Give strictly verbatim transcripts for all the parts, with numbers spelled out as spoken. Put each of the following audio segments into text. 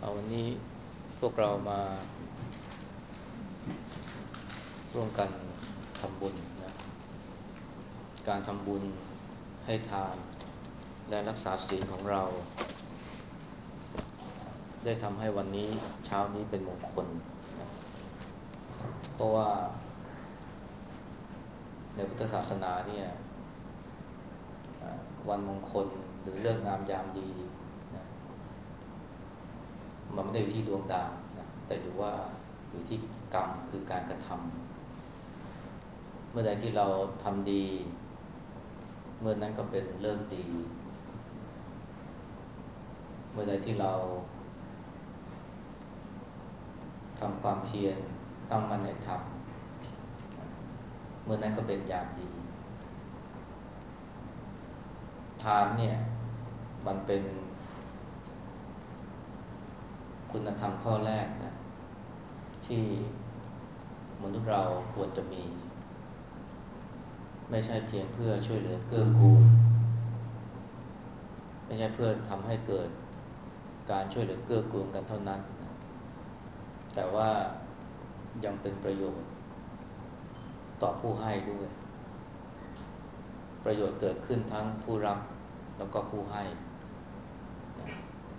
เอาวันนี้พวกเรามาร่วมกันทำบุญนะการทำบุญให้ทานและรักษาศีลของเราได้ทำให้วันนี้เช้านี้เป็นมงคลนะเพราะว่าในพุทธศาสนาเนี่ยวันมงคลหรือเลิกงามยามดีนะมันไม่ได้อยู่ที่ดวงดาวนะแต่อยู่ว่าอยู่ที่กรรมคือการกระทำเมื่อใดที่เราทำดีเมื่อนั้นก็เป็นเลิกดีเมื่อใดที่เราทำความเพียรตั้งมั่นในธรรมเมื่อนั้นก็เป็นยามดีทานเนี่ยมันเป็นคุณธรรมข้อแรกนะที่มนุษย์เราควรจะมีไม่ใช่เพียงเพื่อช่วยเหลือเกื้อกูลไม่ใช่เพื่อทำให้เกิดการช่วยเหลือเกื้อกูลกันเท่านั้นนะแต่ว่ายังเป็นประโยชน์ต่อผู้ให้ด้วยประโยชน์เกิดขึ้นทั้งผู้รับแล้วก็ผู้ให้นะ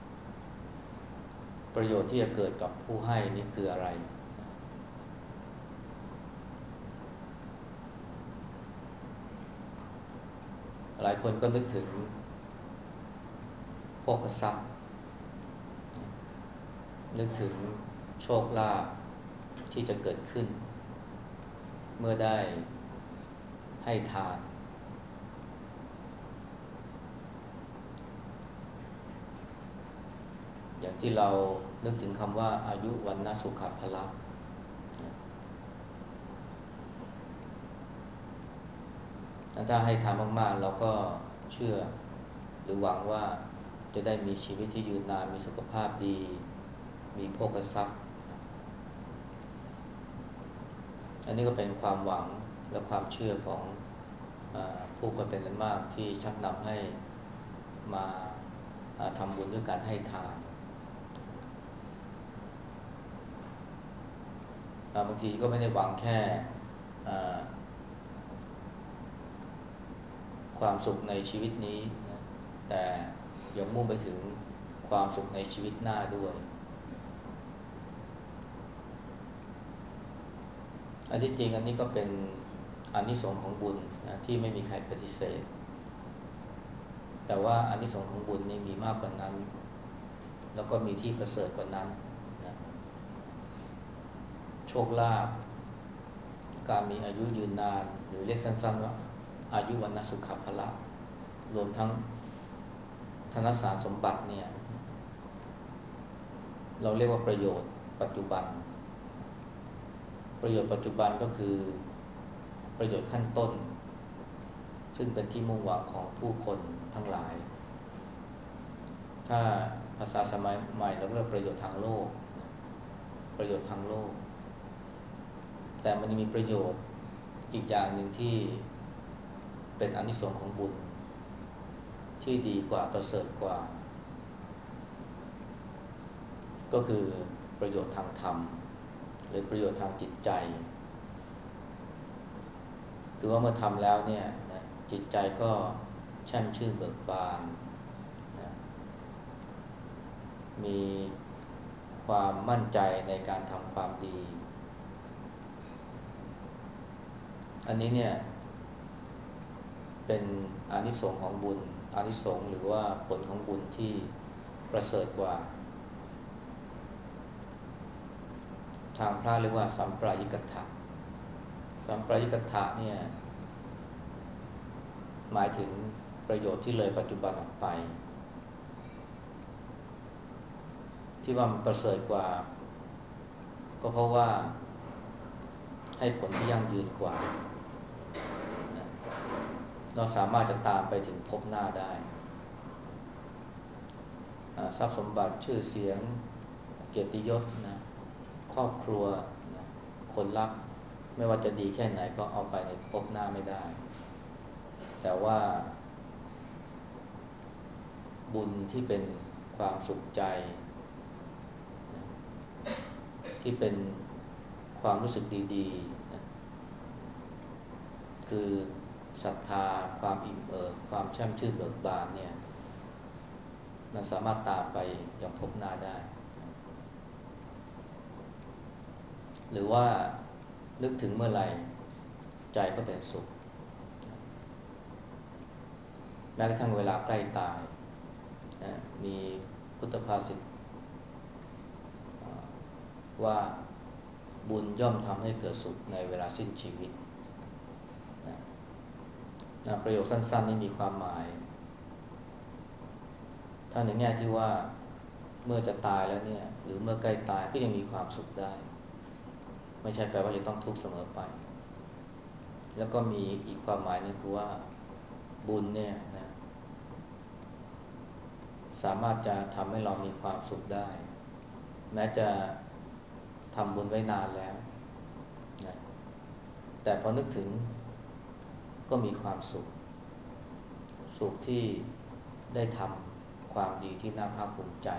ประโยชน์ที่จะเกิดกับผู้ให้นี่คืออะไรนะหลายคนก็นึกถึงโภคทรัพย์นึกถึงโชคลาภที่จะเกิดขึ้นเมื่อได้ให้ทานอย่างที่เรานึกถึงคำว่าอายุวันนะสุขภละถ้าให้ทานมากๆเราก็เชื่อหรือหวังว่าจะได้มีชีวิตที่ยืนนานมีสุขภาพดีมีโภคทรัพย์อันนี้ก็เป็นความหวังและความเชื่อของผู้คนเป็นอันมากที่ชักนำให้มาทำบุญด้วยการให้ทานบางทีก็ไม่ได้หวังแค่ความสุขในชีวิตนี้นะแต่ยังมุ่งไปถึงความสุขในชีวิตหน้าด้วยอันที่จริงอันนี้ก็เป็นอานิสงส์ของบุญนะที่ไม่มีใครปฏิเสธแต่ว่าอานิสงส์ของบุญนี่มีมากกว่านั้นแล้วก็มีที่ประเสริฐกว่านั้นนะโชคลาภการมีอายุยืนนานหรือเรียกสั้นๆว่าอายุวันนสุขภละรวมทั้งธนสารสมบัติเนี่ยเราเรียกว่าประโยชน์ปัจจุบันประโยชน์ปัจจุบันก็คือประโยชน์ขั้นต้นซึ่งเป็นที่มุ่งหวังของผู้คนทั้งหลายถ้าภาษาสมัยใหม่เราเรียกประโยชน์ทางโลกประโยชน์ทางโลกแต่มันมีประโยชน์อีกอย่างหนึ่งที่เป็นอานิสงส์ของบุญที่ดีกว่าประเสริฐกว่าก็คือประโยชน์ทางธรรมหรือประโยชน์ทางจิตใจคือว่าเมื่อทำแล้วเนี่ยนะจิตใจก็แช่มชื่นเบิกบานนะมีความมั่นใจในการทำความดีอันนี้เนี่ยเป็นอานิสงส์ของบุญอานิสงส์หรือว่าผลของบุญที่ประเสริฐกว่าทางพระเรียกว่าสัมปรายิกถะสัมปรายิกถะเนี่ยหมายถึงประโยชน์ที่เลยปัจจุบันออกไปที่ว่ามันประเสริฐกว่าก็เพราะว่าให้ผลที่ยั่งยืนกว่าเราสามารถจะตามไปถึงภพหน้าได้ทรัพย์สมบัติชื่อเสียงเกียรติยศนะครอบครัวนะคนรักไม่ว่าจะดีแค่ไหนก็เอาไปในภพหน้าไม่ได้แต่ว่าบุญที่เป็นความสุขใจที่เป็นความรู้สึกดีๆนะคือศรัทธาความอิ่มเอิบความแช่มชื่นเบิกบานเนี่ยมันสามารถตามไปอย่างพบหน้าได้หรือว่านึกถึงเมื่อไหร่ใจก็เป็นสุขแม้กระทั่งเวลาใกล้ตายนะมีพุทธภาษิตว่าบุญย่อมทำให้เกิดสุขในเวลาสิ้นชีวิตนะนะประโยคสั้นๆนี้มีความหมายถ้าในแง่ที่ว่าเมื่อจะตายแล้วเนี่ยหรือเมื่อใกล้ตายก็ยังมีความสุขได้ไม่ใช่แปลว่าจะต้องทุกข์เสมอไปแล้วก็มีอีกความหมายนึงคือว่าบุญเนี่ยนะสามารถจะทำให้เรามีความสุขได้แม้จะทำบุญไว้นานแล้วนะแต่พอนึกถึงก็มีความสุขสุขที่ได้ทำความดีที่น่าภาคภูมิใจ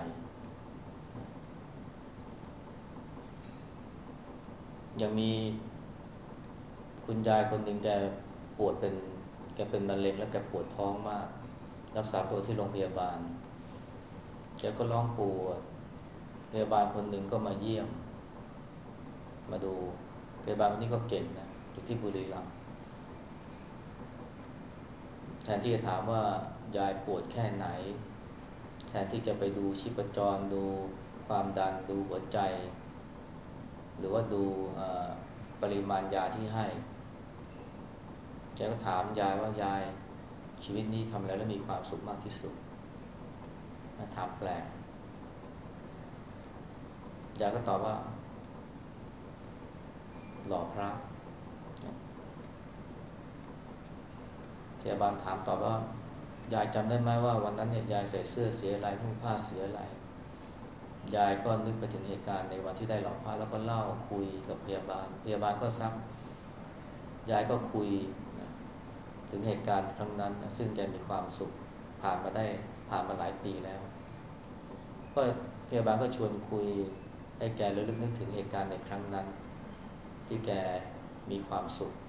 ยังมีคุณยายคนหนึ่งแกปวดเป็นแกเป็นมะเร็งแล้วแกปวดท้องมากรักษาตัวที่โรงพยาบาลแกก็ร้องปวดพยาบาลคนหนึ่งก็มาเยี่ยมมาดูพยาบาลคนนี้ก็เก่งนะอยู่ที่บุรีรัมย์แทนที่จะถามว่ายายปวดแค่ไหนแทนที่จะไปดูชีพจรดูความดันดูหัวใจหรือว่าดูปริมาณยาที่ให้แกก็ถามยายว่ายายชีวิตนี้ทำอะไรแล้วมีความสุขมากที่สุดถามแปลกยายก็ตอบว่าหล่อพระพยาบาลถามตอบว่ายายจำได้ไหมว่าวันนั้นเนี่ยยายใส่เสื้อสีอะไรนุ่งผ้าสีอะไรยายก็นึกไปถึงเหตุการณ์ในวันที่ได้หล่อพระแล้วก็เล่าคุยกับพยาบาลพยาบาลก็ซักยายก็คุยนะถึงเหตุการณ์ครั้งนั้นนะซึ่งแกมีความสุขผ่านมาได้ผ่านมาหลายปีแล้วก็พยาบาลก็ชวนคุยให้แกระลึกนึกถึงเหตุการณ์ในครั้งนั้นที่แกมีความสุข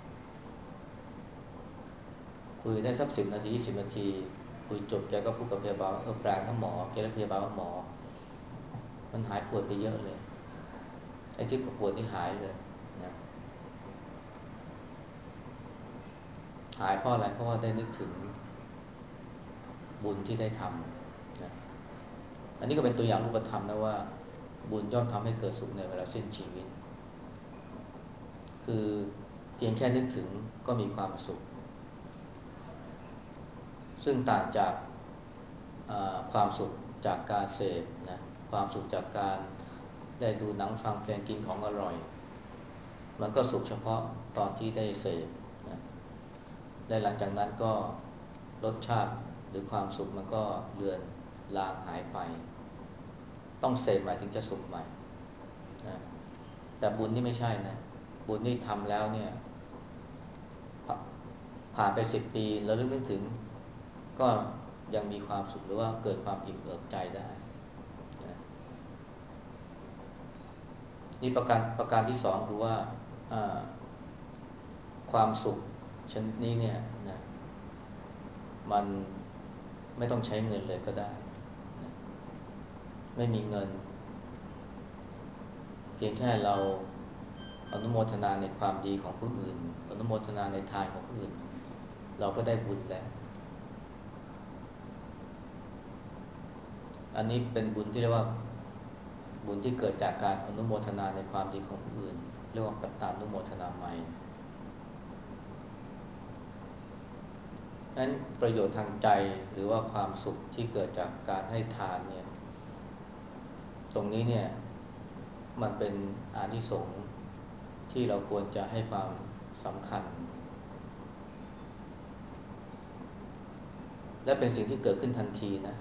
คุยได้สักสิบนาทียี่สิบนาทีคุยจบแกก็พูดกับพยาบาลเออแปลงทั้งหมอแกและพยาบาลว่าหมอมันหายปวดไปเยอะเลยไอ้ที่ปวดที่หายเลยนะหายเพราะอะไรเพราะว่าได้นึกถึงบุญที่ได้ทำนะอันนี้ก็เป็นตัวอย่างรูปธรรมนะว่าบุญย่อมทำให้เกิดสุขในเวลาสิ้นชีวิตคือเพียงแค่นึกถึงก็มีความสุขซึ่งต่างจากความสุขจากการเสพนะความสุขจากการได้ดูหนังฟังเพลงกินของอร่อยมันก็สุขเฉพาะตอนที่ได้เสพนะและหลังจากนั้นก็รสชาติหรือความสุขมันก็เลือนลางหายไปต้องเสพใหม่ถึงจะสุขใหม่นะแต่บุญนี่ไม่ใช่นะบุญนี่ทำแล้วเนี่ยผ่านไปสิบปีแล้วลึกนึกถึงก็ยังมีความสุขหรือว่าเกิดความอิ่มเอิบใจได้นะนี่ประการประการที่สองคือว่าความสุขชนิดนี้เนี่ยนะมันไม่ต้องใช้เงินเลยก็ได้นะไม่มีเงินเพียงแค่เราอนุโมทนาในความดีของผู้อื่นอนุโมทนาในทานของผู้อื่นเราก็ได้บุญแล้วอันนี้เป็นบุญที่เรียกว่าบุญที่เกิดจากการอนุโมทนาในความดีของผู้อื่นเรียกว่าปัตตานุโมทนาใหม่นั้นประโยชน์ทางใจหรือว่าความสุขที่เกิดจากการให้ทานเนี่ยตรงนี้เนี่ยมันเป็นอานิสงส์ที่เราควรจะให้ความสำคัญและเป็นสิ่งที่เกิดขึ้นทันทีนะ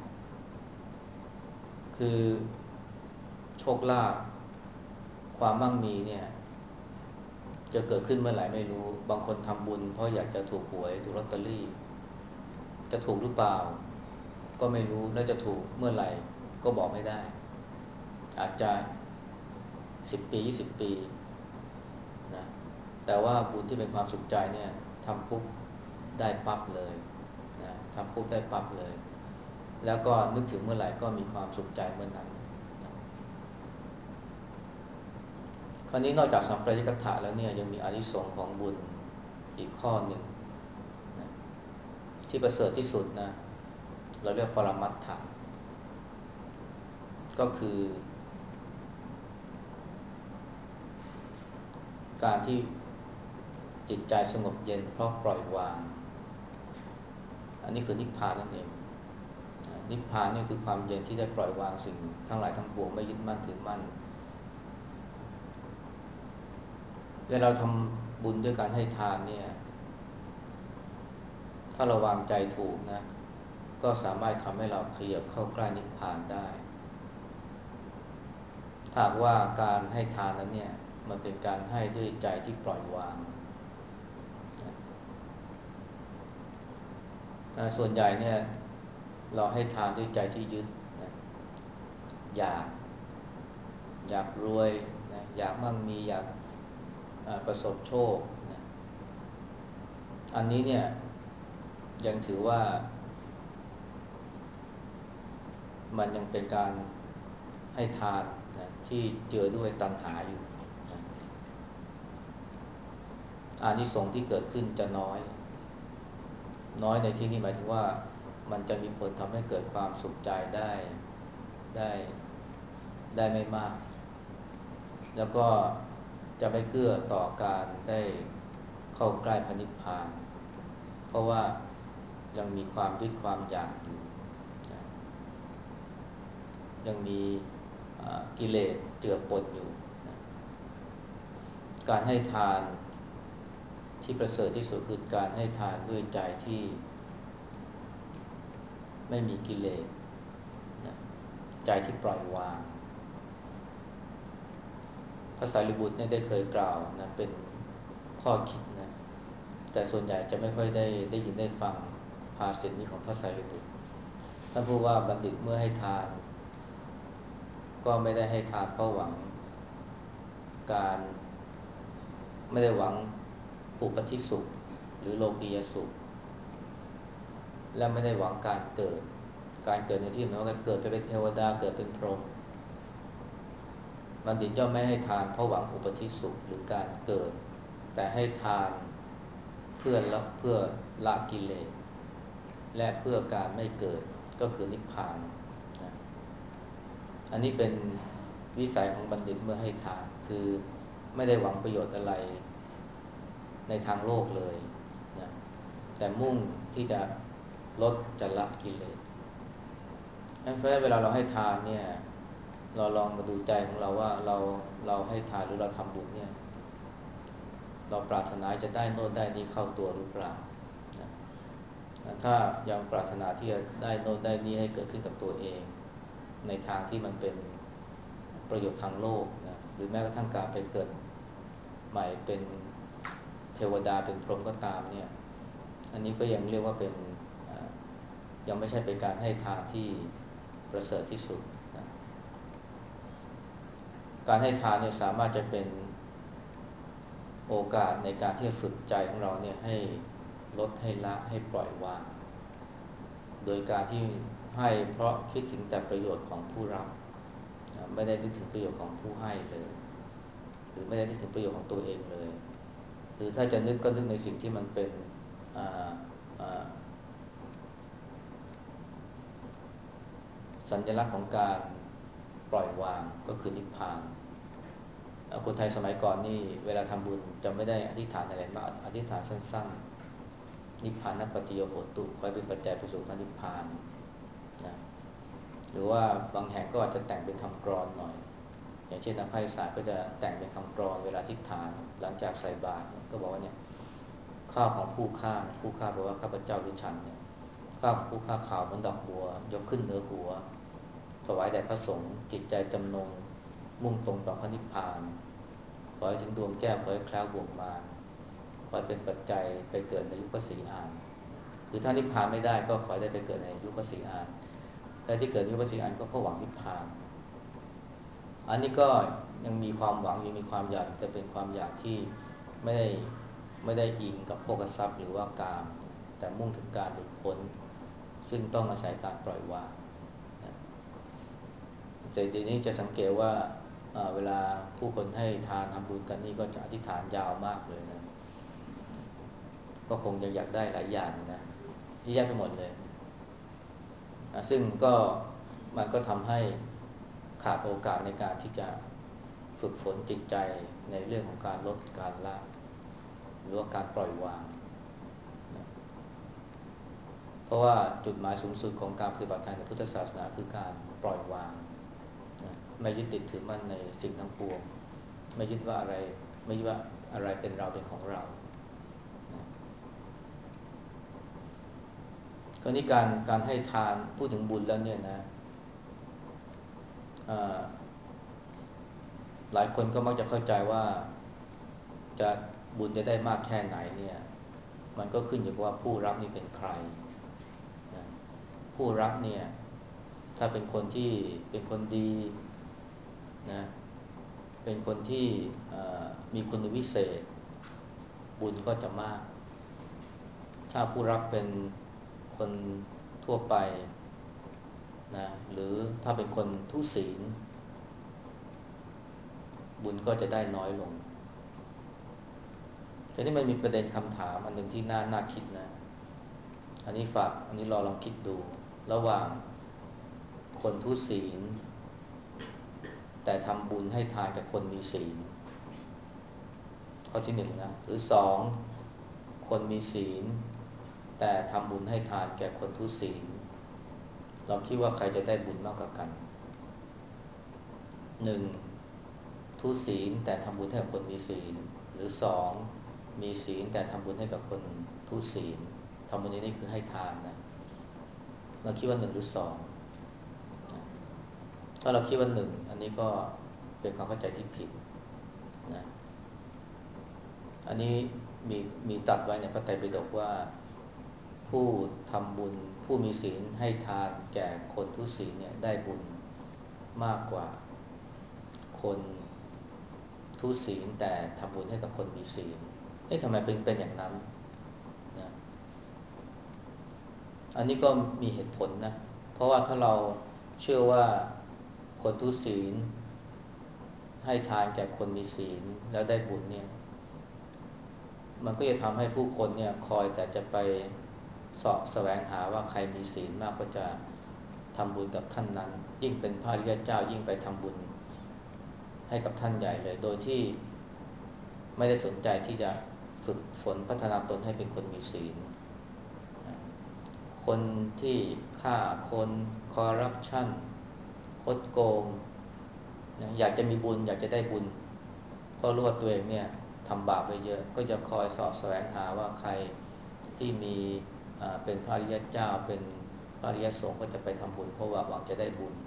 คือโชคลาภความมั่งมีเนี่ยจะเกิดขึ้นเมื่อไหร่ไม่รู้บางคนทำบุญเพราะอยากจะถูกหวยถูกลอตเตอรี่จะถูกหรือเปล่าก็ไม่รู้และจะถูกเมื่อไหร่ก็บอกไม่ได้อาจจะสิบปียี่สิบปีนะแต่ว่าบุญที่เป็นความสุขใจเนี่ยทำปุ๊บได้ปั๊บเลยนะทำปุ๊บได้ปั๊บเลยแล้วก็นึกถึงเมื่อไหร่ก็มีความสุขใจเมื่อนั้นนะคราวนี้นอกจากสัมปรายกถาแล้วเนี่ยยังมีอานิสงส์ของบุญอีกข้อหนึ่งนะที่ประเสริฐที่สุดนะเราเรียกปรมัตถะก็คือการที่จิตใจสงบเย็นเพราะปล่อยวางอันนี้คือนิพพานนั่นเองนิพพานนี่คือความเย็นที่ได้ปล่อยวางสิ่งทั้งหลายทั้งปวงไม่ยึดมั่นถือมั่นเวลาเราทำบุญด้วยการให้ทานเนี่ยถ้าเราวางใจถูกนะก็สามารถทำให้เราขยับเข้าใกล้นิพพานได้ถ้าว่าการให้ทานนั้นเนี่ยมันเป็นการให้ด้วยใจที่ปล่อยวางส่วนใหญ่เนี่ยเราให้ทานด้วยใจที่ยึดนะอยากอยากรวยนะอยากมั่งมีอยากประสบโชคนะอันนี้เนี่ยยังถือว่ามันยังเป็นการให้ทานนะที่เจือด้วยตัณหาอยู่นะอานิสงส์ที่เกิดขึ้นจะน้อยน้อยในที่นี้หมายถึงว่ามันจะมีผลทำให้เกิดความสุขใจได้ได้ได้ไม่มากแล้วก็จะไม่เกื้อต่อการได้เข้าใกล้พระนิพพานเพราะว่ายังมีความยึดความอยากอยู่ยังมีกิเลสเจือปนอยู่การให้ทานที่ประเสริฐที่สุดคือการให้ทานด้วยใจที่ไม่มีกิเลสใจที่ปล่อยวางพระสารีบุตรเนี่ยได้เคยกล่าวนะเป็นข้อคิดนะแต่ส่วนใหญ่จะไม่ค่อยได้ได้ยินได้ฟังภาษิตนี้ของพระสารีบุตรท่านพูดว่าบัณฑิตเมื่อให้ทานก็ไม่ได้ให้ทานเพราะหวังการไม่ได้หวังอุปธิสุขหรือโลกียสุขและไม่ได้หวังการเกิดการเกิดในที่นั้นก็เกิดไปเป็นเทวดาเกิดเป็นพรหมบัณฑิตย่อมไม่ให้ทานเพราะหวังอุปธิสุขหรือการเกิดแต่ให้ทานเพื่อละเพื่อละกิเลสและเพื่อการไม่เกิดก็คือนิพพานนะอันนี้เป็นวิสัยของบัณฑิตเมื่อให้ทานคือไม่ได้หวังประโยชน์อะไรในทางโลกเลยนะแต่มุ่งที่จะลดจะละกิเลสเพราะฉะนั้นเวลาเราให้ทานเนี่ยเราลองมาดูใจของเราว่าเราเราให้ทานหรือเราทำบุญเนี่ยเราปรารถนาจะได้โน่นได้นี้เข้าตัวหรือเปล่านะถ้ายังปรารถนาที่จะได้โน่นได้นี้ให้เกิดขึ้นกับตัวเองในทางที่มันเป็นประโยชน์ทางโลกนะหรือแม้กระทั่งการไปเกิดใหม่เป็นเทวดาเป็นพรหมก็ตามเนี่ยอันนี้ก็ยังเรียกว่าเป็นยังไม่ใช่เป็นการให้ทานที่ประเสริฐที่สุดนะการให้ทานเนี่ยสามารถจะเป็นโอกาสในการที่จะฝึกใจของเราเนี่ยให้ลดให้ละให้ปล่อยวางโดยการที่ให้เพราะคิดถึงแต่ประโยชน์ของผู้รับไม่ได้นึกถึงประโยชน์ของผู้ให้เลยหรือไม่ได้นึกถึงประโยชน์ของตัวเองเลยหรือถ้าจะนึกก็นึกในสิ่งที่มันเป็นสัญลักษณ์ของการปล่อยวางก็คือนิพพานคนไทยสมัยก่อนนี่เวลาทำบุญจะไม่ได้อธิษฐานอะไรมากอธิษฐานสั้นๆนิพพานัปฏิโยโหตุขอให้เป็นปัจจัยไปสู่พระนิพพานนะหรือว่าบางแห่งก็อาจจะแต่งเป็นคำกลอนหน่อยอย่างเช่นนักไพศาลก็จะแต่งเป็นคำกลอนเวลาอธิษฐานหลังจากใส่บาตรก็บอกว่าเนี่ยข้าวของผู้ฆ่าผู้ฆ่าบอกว่าข้าพเจ้าหรือฉันเนี่ยข้าวของผู้ฆ่าขาวเหมือนดอกบัวยกขึ้นเหนือหัวถวายแด่พระสงฆ์จิตใจจำนงมุ่งตรงต่อพระนิพพานขอให้ถึงดวงแก้วขอให้แคล้วบ่วงมารขอให้เป็นปัจจัยไปเกิดในยุคศรีอานคือถ้านิพพานไม่ได้ก็ขอให้ได้ไปเกิดในยุคศรีอานแต่ที่เกิดในยุคศรีอานก็เพราะหวังนิพพานอันนี้ก็ยังมีความหวังยังมีความอยากแต่เป็นความอยากที่ไม่ได้ไม่ได้อิงกับโภคทรัพย์หรือว่ากามแต่มุ่งถึงการหลุดพ้นซึ่งต้องอาศัยการปล่อยวางนะแต่ทีนี้จะสังเกตว่าเวลาผู้คนให้ทานทำบุญกันนี่ก็จะอธิษฐานยาวมากเลยนะก็คงจะอยากได้หลายอย่างนะที่แยกไปหมดเลยนะซึ่งก็มันก็ทำให้ขาดโอกาสในการที่จะฝึกฝนจิตใจในเรื่องของการลดการละหรือว่าการปล่อยวางนะเพราะว่าจุดหมายสูงสุดของการปฏิบัติธรรมในพุทธศาสนาคือการปล่อยวางนะไม่ยึดติดถือมั่นในสิ่งทั้งปวงไม่ยึดว่าอะไรไม่ยึดว่าอะไรเป็นเราเป็นของเรานะคราวนี้การการให้ทานพูดถึงบุญแล้วเนี่ยนะหลายคนก็มักจะเข้าใจว่าจะบุญจะได้มากแค่ไหนเนี่ยมันก็ขึ้นอยู่กับว่าผู้รับนี่เป็นใครนะผู้รับเนี่ยถ้าเป็นคนที่เป็นคนดีนะเป็นคนที่มีคุณวิเศษบุญก็จะมากถ้าผู้รับเป็นคนทั่วไปนะหรือถ้าเป็นคนทุศีลบุญก็จะได้น้อยลงทีนี้มันมีประเด็นคำถามอันหนึ่งที่น่าน่าคิดนะอันนี้ฝากอันนี้รอลองคิดดูระหว่างคนทุศีลแต่ทำบุญให้ทานกับคนมีศีลข้อที่หนึ่งนะหรือสองคนมีศีลแต่ทำบุญให้ทานแก่คนทุศีลเราคิดว่าใครจะได้บุญมากกว่ากันหนึ่งทุศีลแต่ทำบุญให้กับคนมีศีลหรือสองมีศีลแต่ทำบุญให้กับคนทุศีลทำบุญนี้นี่คือให้ทานนะเราคิดว่าหนึ่งหรือสองถ้าเราคิดว่าหนึ่งอันนี้ก็เป็นความเข้าใจที่ผิดนะอันนี้มีมีตัดไว้ในพระไตรปิฎกว่าผู้ทำบุญผู้มีศีลให้ทานแก่คนทุศีลเนี่ยได้บุญมากกว่าคนทุศีลแต่ทำบุญให้กับคนมีศีลเอ๊ะทำไมเป็นเป็นอย่างนั้นนะอันนี้ก็มีเหตุผลนะเพราะว่าถ้าเราเชื่อว่าคนทุศีลให้ทานแก่คนมีศีลแล้วได้บุญเนี่ยมันก็จะทำให้ผู้คนเนี่ยคอยแต่จะไปเสาะแสวงหาว่าใครมีศีลมากก็จะทำบุญกับท่านนั้นยิ่งเป็นพระอริยเจ้ายิ่งไปทำบุญให้กับท่านใหญ่เลยโดยที่ไม่ได้สนใจที่จะฝึกฝนพัฒนาตนให้เป็นคนมีศีลคนที่ฆ่าคนคอร์รัปชันคดโกงอยากจะมีบุญอยากจะได้บุญเพราะรู้ว่าตัวเองเนี่ยทำบาปไปเยอะก็จะคอยสอบแสวงหาว่าใครที่มีเป็นพระอริยเจ้าเป็นพระอริยสงฆ์ก็จะไปทำบุญเพราะว่าหวังจะได้บุญ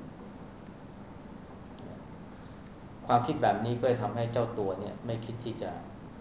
ความคิดแบบนี้ก็จะทำให้เจ้าตัวเนี่ยไม่คิดที่จะ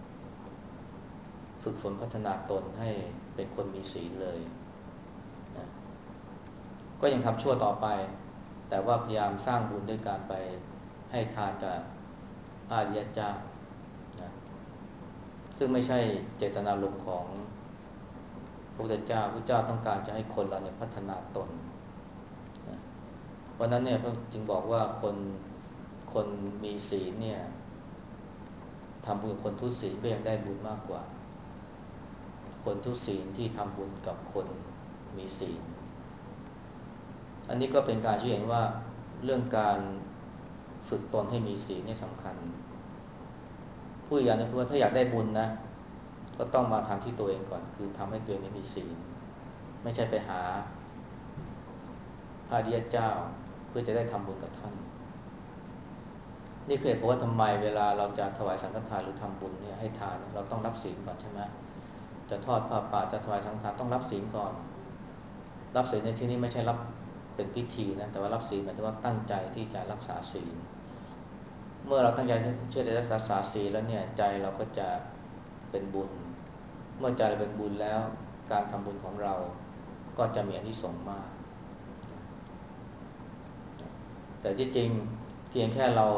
ฝึกฝนพัฒนาตนให้เป็นคนมีศีลเลยนะก็ยังทำชั่วต่อไปแต่ว่าพยายามสร้างบุญด้วยการไปให้ทานกับพระอริยเจ้านะซึ่งไม่ใช่เจตนารมณ์ของพระพุทธเจ้าพระเจ้าต้องการจะให้คนเราเนี่ยพัฒนาตนนะเพราะนั้นเนี่ยพระจึงบอกว่าคนคนมีศีลเนี่ยทำบุญกับคนทุศีลก็ยังได้บุญมากกว่าคนทุศีลที่ทำบุญกับคนมีศีลอันนี้ก็เป็นการชี้เห็นว่าเรื่องการฝึกตนให้มีศีลเนี่ยสำคัญผู้อย่างนึงคือว่าถ้าอยากได้บุญนะก็ต้องมาทำที่ตัวเองก่อนคือทำให้ตัวเองมีศีลไม่ใช่ไปหาพระอริยเจ้าเพื่อจะได้ทำบุญกับท่านนี่คือเหตุผลว่าทำไมเวลาเราจะถวายสังฆทานหรือทำบุญเนี่ยให้ทานเราต้องรับศีลก่อนใช่ไหมจะทอดผ้าป่าจะถวายสังฆทานต้องรับศีลก่อนรับศีลในที่นี้ไม่ใช่รับเป็นพิธีนะแต่ว่ารับศีลหมายถึงว่าตั้งใจที่จะรักษาศีลเมื่อเราตั้งใจเชื่อในรักษาศีลแล้วเนี่ยใจเราก็จะเป็นบุญเมื่อใจเป็นบุญแล้วการทำบุญของเราก็จะมีอานิสงส์มากแต่ที่จริงพียงแค่เรา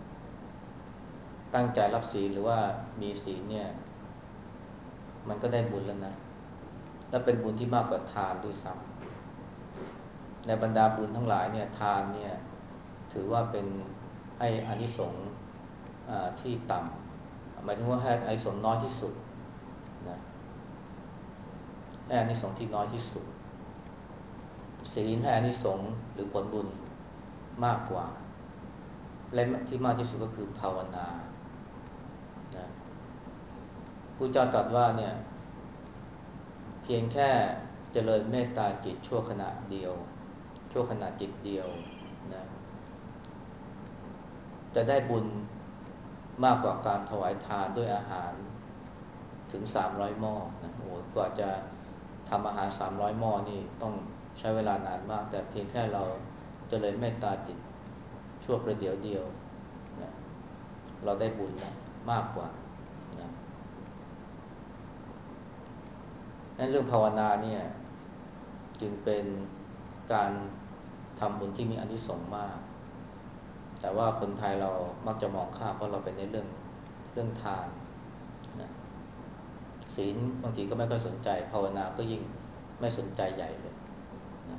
ตั้งใจรับศีลหรือว่ามีศีลเนี่ยมันก็ได้บุญแล้วนะและเป็นบุญที่มากกว่าทานด้วยซ้ำในบรรดาบุญทั้งหลายเนี่ยทานเนี่ยถือว่าเป็นให้อานิสงส์ที่ต่ำหมายถึงว่าให้อานิสงส์น้อยที่สุดนะให้อานิสงส์ที่น้อยที่สุดศีลให้อานิสงส์หรือผลบุญมากกว่าและที่มากที่สุดก็คือภาวนานะพระเจ้าตรัสว่าเนี่ยเพียงแค่เจริญเมตตาจิตชั่วขณะเดียวชั่วขณะจิตเดียวนะจะได้บุญมากกว่าการถวายทานด้วยอาหารถึงสามร้อยหม้อนะโอ้โหกว่าจะทำอาหารสามร้อยหม้อนี่ต้องใช้เวลานานมากแต่เพียงแค่เราเจริญเมตตาจิตชั่วประเดี๋ยวเดียวนะเราได้บุญนะมากกว่านะนั่นเรื่องภาวนาเนี่ยจึงเป็นการทำบุญที่มีอานิสงส์มากแต่ว่าคนไทยเรามักจะมองข้ามเพราะเราเป็นในเรื่องเรื่องทานนะศีลบางทีก็ไม่ค่อยสนใจภาวนาก็ยิ่งไม่สนใจใหญ่เลยนะ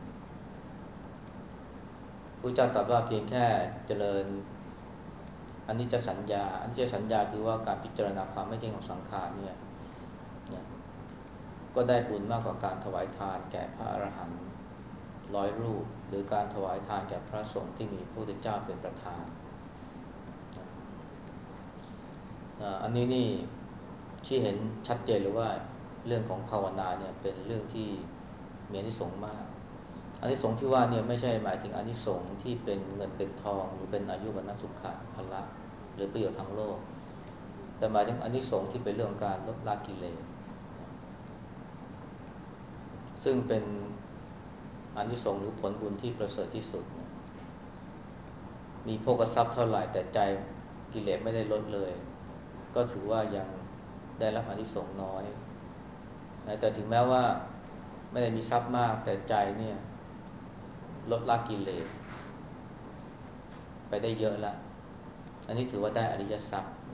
พระเจ้าตรัสว่าเพียงแค่เจริญอันนี้จะสัญญาอันนี้จะสัญญาคือว่าการพิจารณาความไม่เที่ยงของสังขารเนี่ยนะก็ได้บุญมากกว่าการถวายทานแก่พระอรหันต์ร้อยรูปหรือการถวายทานแก่พระสงฆ์ที่มีพระพุทธเจ้าเป็นประธานอันนี้นี่ที่เห็นชัดเจนเลยว่าเรื่องของภาวนาเนี่ยเป็นเรื่องที่มีอานิสงส์มากอานิสงส์ที่ว่าเนี่ยไม่ใช่หมายถึงอานิสงส์ที่เป็นเงินเป็นทองหรือเป็นอายุวัณสุขะพละหรือประโยชน์ทางโลกแต่หมายถึงอานิสงส์ที่เป็นเรื่องการลดละกิเลสซึ่งเป็นอานิสงส์หรือผลบุญที่ประเสริฐที่สุดนะมีโภคทรัพย์เท่าไหร่แต่ใจกิเลสไม่ได้ลดเลยก็ถือว่ายังได้รับอานิสงส์น้อยแต่ถึงแม้ว่าไม่ได้มีทรัพย์มากแต่ใจเนี่ยลดละกิเลสไปได้เยอะแล้วอันนี้ถือว่าได้อริยทรัพย์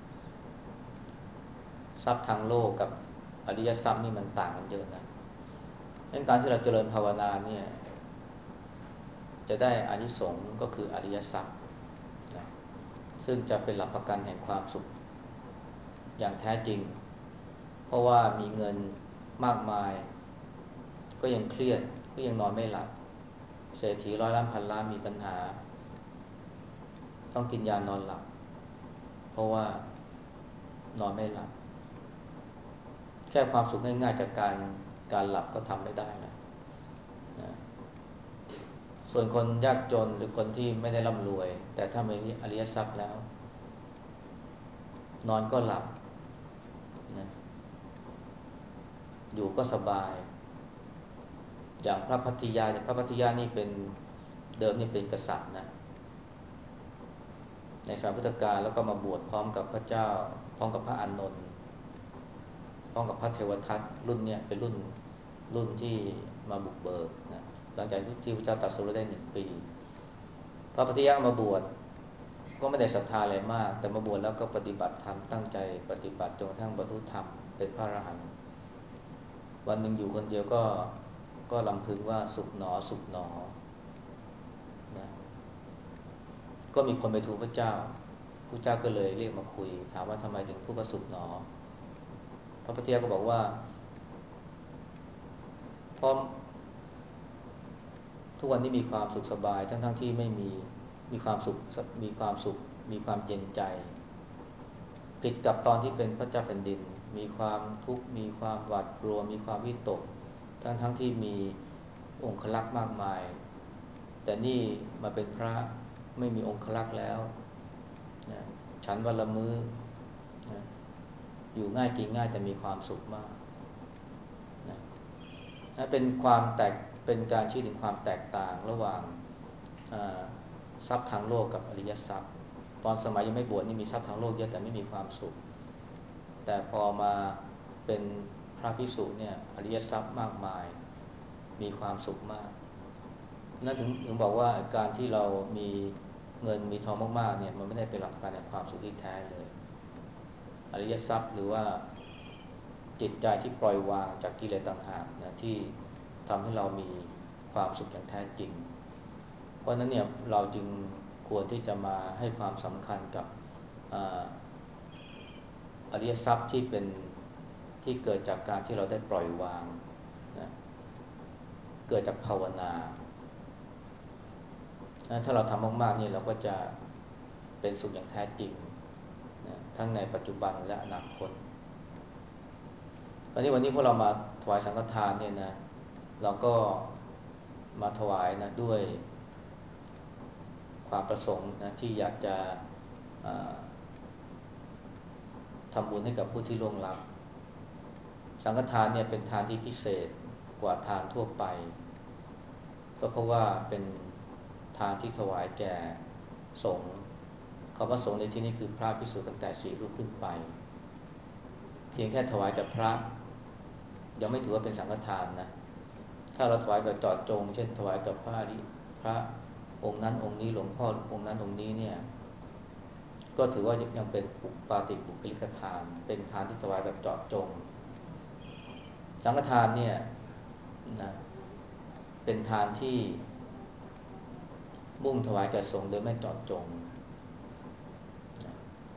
ทรัพย์ทางโลกกับอริยทรัพย์นี่มันต่างกันเยอะนะดังนั้นการที่เราเจริญภาวนาเนี่ยจะได้อานิสงส์ก็คืออริยทรัพย์นะซึ่งจะเป็นหลักประกันแห่งความสุขอย่างแท้จริงเพราะว่ามีเงินมากมายก็ยังเครียดก็ยังนอนไม่หลับเศรษฐีร้อยล้านพันล้านมีปัญหาต้องกินยานอนหลับเพราะว่านอนไม่หลับแค่ความสุขง่ายๆจากการการหลับก็ทำไม่ได้นะนะส่วนคนยากจนหรือคนที่ไม่ได้ร่ำรวยแต่ถ้ามีอริยทรัพย์แล้วนอนก็หลับนะอยู่ก็สบายอย่างพระพัทธิยาพระพัทธิยานี่เป็นเดิมนี่เป็นกษัตริย์นะในสมัยพุทธกาลแล้วก็มาบวชพร้อมกับพระเจ้าพร้อมกับพระอานนท์พร้อมกับพระเทวทัตรุ่นเนี่ยเป็นรุ่นรุ่นที่มาบุกเบิกนะหลังจากที่พระเจ้าตรัสรู้ได้หนึ่งปีพระพัทธิยามาบวชก็ไม่ได้ศรัทธาอะไรมากแต่มาบวชแล้วก็ปฏิบัติธรรมตั้งใจปฏิบัติจนกระทั่งบรรลุธรรมเป็นพระอรหันต์วันหนึ่งอยู่คนเดียวก็ก็ลำพึงว่าสุขหนอสุขหนอนะก็มีคนไปทูลพระเจ้าพระเจ้าก็เลยเรียกมาคุยถามว่าทำไมถึงพูดว่าสุขหนอพระพุทธเจ้าก็บอกว่าเพราะทุกวันนี้มีความสุขสบายทั้งๆที่ไม่มีมีความสุขมีความสุขมีความเย็นใจผิดกับตอนที่เป็นพระเจ้าแผ่นดินมีความทุกข์มีความหวาดกลัวมีความวิตกทั้งๆที่มีองครักษ์มากมายแต่นี่มาเป็นพระไม่มีองครักษ์แล้วนะฉันวันละมื้อนะอยู่ง่ายกินง่ายแต่มีความสุขมากนะนะเป็นความแตกเป็นการชี้ถึงความแตกต่างระหว่างทรัพย์ทางโลกกับอริยทรัพย์ตอนสมัยยังไม่บวชนี่มีทรัพย์ทางโลกเยอะแต่ไม่มีความสุขแต่พอมาเป็นพระภิกษุเนี่ยอริยทรัพย์มากมายมีความสุขมากนั่นถึงถึงบอกว่าการที่เรามีเงินมีทองมากๆเนี่ยมันไม่ได้เป็นหลักการแห่งความสุขที่แท้เลยอริยทรัพย์หรือว่าจิตใจที่ปล่อยวางจากกิเลสต่างหากนะที่ทำให้เรามีความสุขอย่างแท้จริงเพราะนั้นเนี่ยเราจึงควรที่จะมาให้ความสำคัญกับอริยทรัพย์ที่เป็นที่เกิดจากการที่เราได้ปล่อยวางนะเกิดจากภาวนาถ้าเราทำมากๆนี่เราก็จะเป็นสุขอย่างแท้จริงนะทั้งในปัจจุบันและอนาคตวันนี้วันนี้พวกเรามาถวายสังฆทานเนี่ยนะเราก็มาถวายนะด้วยความประสงค์นะที่อยากจะทำบุญให้กับผู้ที่ล่วงลับสังฆทานเนี่ยเป็นทานที่พิเศษกว่าทานทั่วไปก็เพราะว่าเป็นทานที่ถวายแก่สงฆ์คำว่าสงฆ์ในที่นี้คือพระภิกษุตั้งแต่สี่รูปขึ้นไปเพียงแค่ถวายกับพระยังไม่ถือว่าเป็นสังฆทานนะถ้าเราถวายแบบเจาะจงเช่นถวายกับพระพระองค์นั้นองค์นี้หลวงพ่อองค์นั้นองค์นี้เนี่ยก็ถือว่ายังเป็นปาฏิบุคลิกทานเป็นทานที่ถวายแบบเจาะจงสังฆทานเนี่ยนะเป็นทานที่มุ่งถวายแก่สงฆ์โดยไม่เจาะจงนะ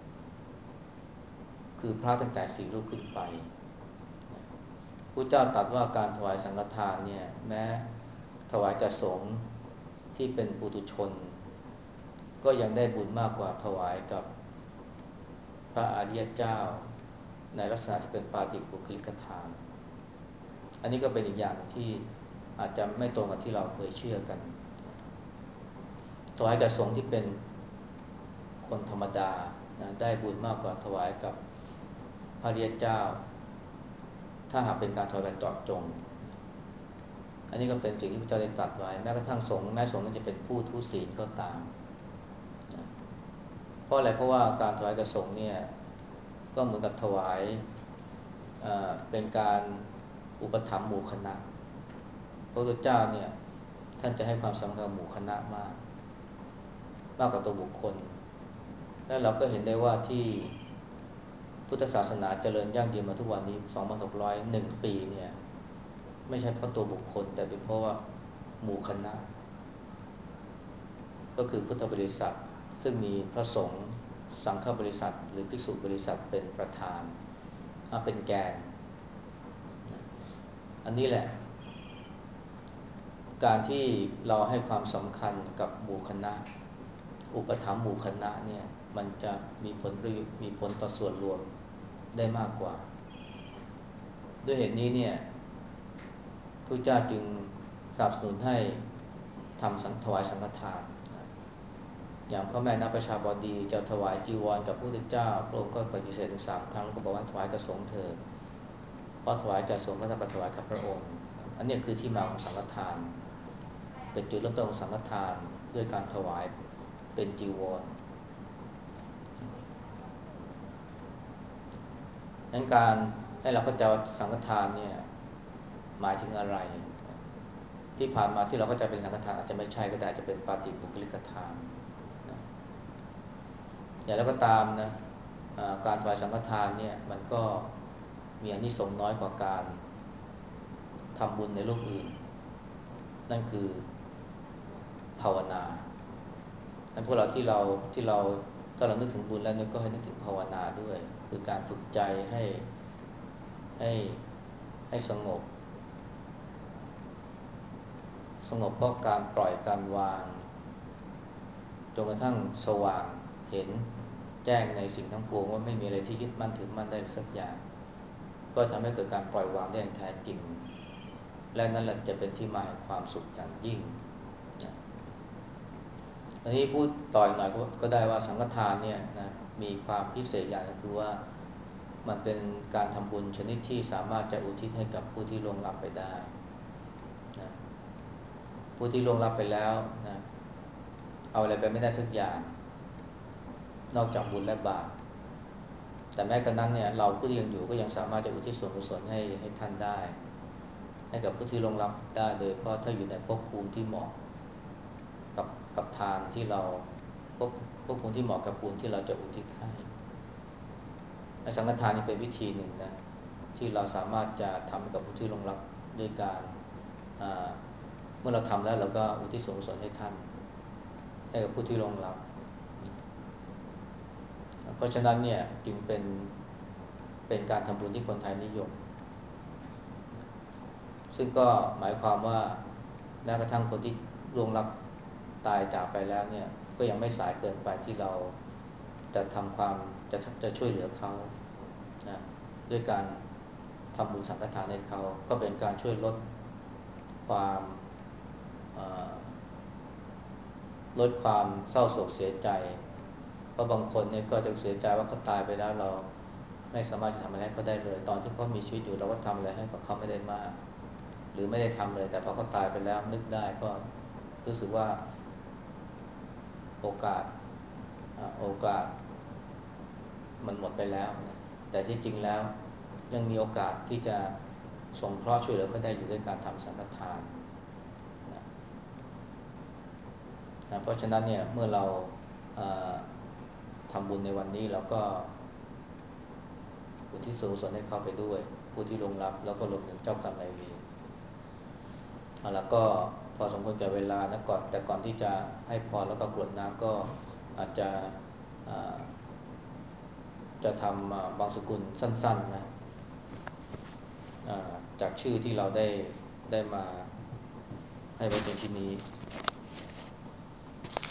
คือพระตั้งแต่สี่รูปขึ้นไปนะพระเจ้าตรัสว่าการถวายสังฆทานเนี่ยแม้ถวายแก่สงฆ์ที่เป็นปุถุชนก็ยังได้บุญมากกว่าถวายกับพระอริยเจ้าในลักษณะที่เป็นปาฏิบุคลิกทานอันนี้ก็เป็นอีกอย่างที่อาจจะไม่ตรงกับที่เราเคยเชื่อกันถวายกับสงฆ์ที่เป็นคนธรรมดานะได้บุญมากกว่าถวายกับพระอริยเจ้าถ้าหากเป็นการถวายแบบเจาะจงอันนี้ก็เป็นสิ่งที่พระเจ้าได้ตรัสไว้แม้กระทั่งสงฆ์แม้สงฆ์นั้นจะเป็นผู้ทุศีลก็ตามนะเพราะอะไรเพราะว่าการถวายกับสงฆ์เนี่ยก็เหมือนกับถวายเป็นการอุปถัมภ์หมู่คณะพระพุทธเจ้าเนี่ยท่านจะให้ความสำคัญกับหมู่คณะมากมากกว่าตัวบุคคลและเราก็เห็นได้ว่าที่พุทธศาสนาเจริญยั่งยืนมาทุกวันนี้ สองพันหกร้อยเอ็ด ปีเนี่ยไม่ใช่เพราะตัวบุคคลแต่เป็นเพราะว่าหมู่คณะก็คือพุทธบริษัทซึ่งมีพระสงฆ์สังฆบริษัทหรือภิกษุบริษัทเป็นประธานเป็นแกนอันนี้แหละการที่เราให้ความสำคัญกับหมู่คณะอุปถัมภ์หมู่คณะเนี่ยมันจะมีผลประโยชน์มีผลต่อส่วนรวมได้มากกว่าด้วยเหตุนี้เนี่ยพระเจ้าจึงสนับสนุนให้ทำสังถวายสังฆทานอย่างพ่อแม่นับประชาบดีจะถวายจีวรกับพระพุทธเจ้าพระองค์ก็ปฏิเสธถึงสามครั้งแล้วก็บอกว่าถวายกับสงฆ์เถิดเพราะถวายกับสงฆ์ก็จะถวายกับพระองค์อันนี้คือที่มาของสังฆทานเป็นจุดเริ่มต้นของสังฆทานด้วยการถวายเป็นจีวรงั้นการให้เราเข้าใจสังฆทานเนี่ยหมายถึงอะไรที่ผ่านมาที่เราเข้าใจเป็นสังฆทานอาจจะไม่ใช่ก็ได้จะเป็นปาฏิบุคลิกทานนะอย่างไรก็ตามนะการถวายสังฆทานเนี่ยมันก็มีอานิสงส์น้อยกว่าการทำบุญในรูปอื่นนั่นคือภาวนาอันพวกเราที่เราที่เราถ้าเรานึกถึงบุญแล้วนึกก็ให้นึกถึงภาวนาด้วยคือการฝึกใจให้ให้ให้สงบสงบเพราะการปล่อยการวางจนกระทั่งสว่างเห็นแจ้งในสิ่งทั้งปวงว่าไม่มีอะไรที่ยึดมั่นถือมั่นได้สักอย่างก็ทำให้เกิดการปล่อยวางได้อย่างแท้จริงและนั่นแหละจะเป็นที่มาแห่งความสุขอย่างยิ่งนะอันนี้พูดต่อยหน่อยก็ได้ว่าสังฆทานเนี่ยนะมีความพิเศษอย่างก็คือว่ามันเป็นการทำบุญชนิดที่สามารถจะอุทิศให้กับผู้ที่ล่วงลับไปได้นะผู้ที่ล่วงลับไปแล้วนะเอาอะไรไปไม่ได้สักอย่างนอกจากบุญและบาปแต่แม้กระนั้นเนี่ยเราผู้ที่ยังอยู่ก็ยังสามารถจะอุทิศส่วนกุศลให้ให้ท่านได้ให้กับผู้ที่ล่วงลับได้โดยเพราะถ้าอยู่ในภพภูมิที่เหมาะกับกับทานที่เราพวกพวกบุญที่เหมาะกับบุญที่เราจะอุทิศให้สังฆทานนี่เป็นวิธีหนึ่งนะที่เราสามารถจะทำกับผู้ที่ล่วงลับด้วยการเมื่อเราทำแล้วเราก็อุทิศส่วนกุศลให้ท่านให้กับผู้ที่ล่วงลับเพราะฉะนั้นเนี่ยจึงเป็นเป็นการทำบุญที่คนไทยนิยมซึ่งก็หมายความว่าแม้กระทั่งคนที่ล่วงลับตายจากไปแล้วเนี่ยก็ยังไม่สายเกินไปที่เราจะทำความจะจะช่วยเหลือเขานะด้วยการทำบุญสังฆทานให้เขาก็เป็นการช่วยลดความลดความเศร้าโศกเสียใจเพราะบางคนเนี่ยก็จะเสียใจว่าเขาตายไปแล้วเราไม่สามารถจะทำอะไรให้เขาได้เลยตอนที่เขามีชีวิตอยู่เราก็ทำอะไรให้กับเขาไม่ได้มากหรือไม่ได้ทำเลยแต่พอเขาตายไปแล้วนึกได้ก็รู้สึกว่าโอกาสโอกาสมันหมดไปแล้วนะแต่ที่จริงแล้วยังมีโอกาสที่จะสงเคราะห์ช่วยเหลือเขาได้อยู่ด้วยการทำสังฆทานนะนะเพราะฉะนั้นเนี่ยเมื่อเราทำบุญในวันนี้เราก็อุทิศส่วนกุศลให้เขาไปด้วยผู้ที่ล่วงลับแล้วก็รวมถึงเจ้ากรรมนายเวรแล้วก็พอสมควรแก่เวลานะก่อนแต่ก่อนที่จะให้พรแล้วก็กรวดน้ำก็อาจจะจะทำบางสกุลสั้นๆนะจากชื่อที่เราได้ได้มาให้ไว้ในที่นี้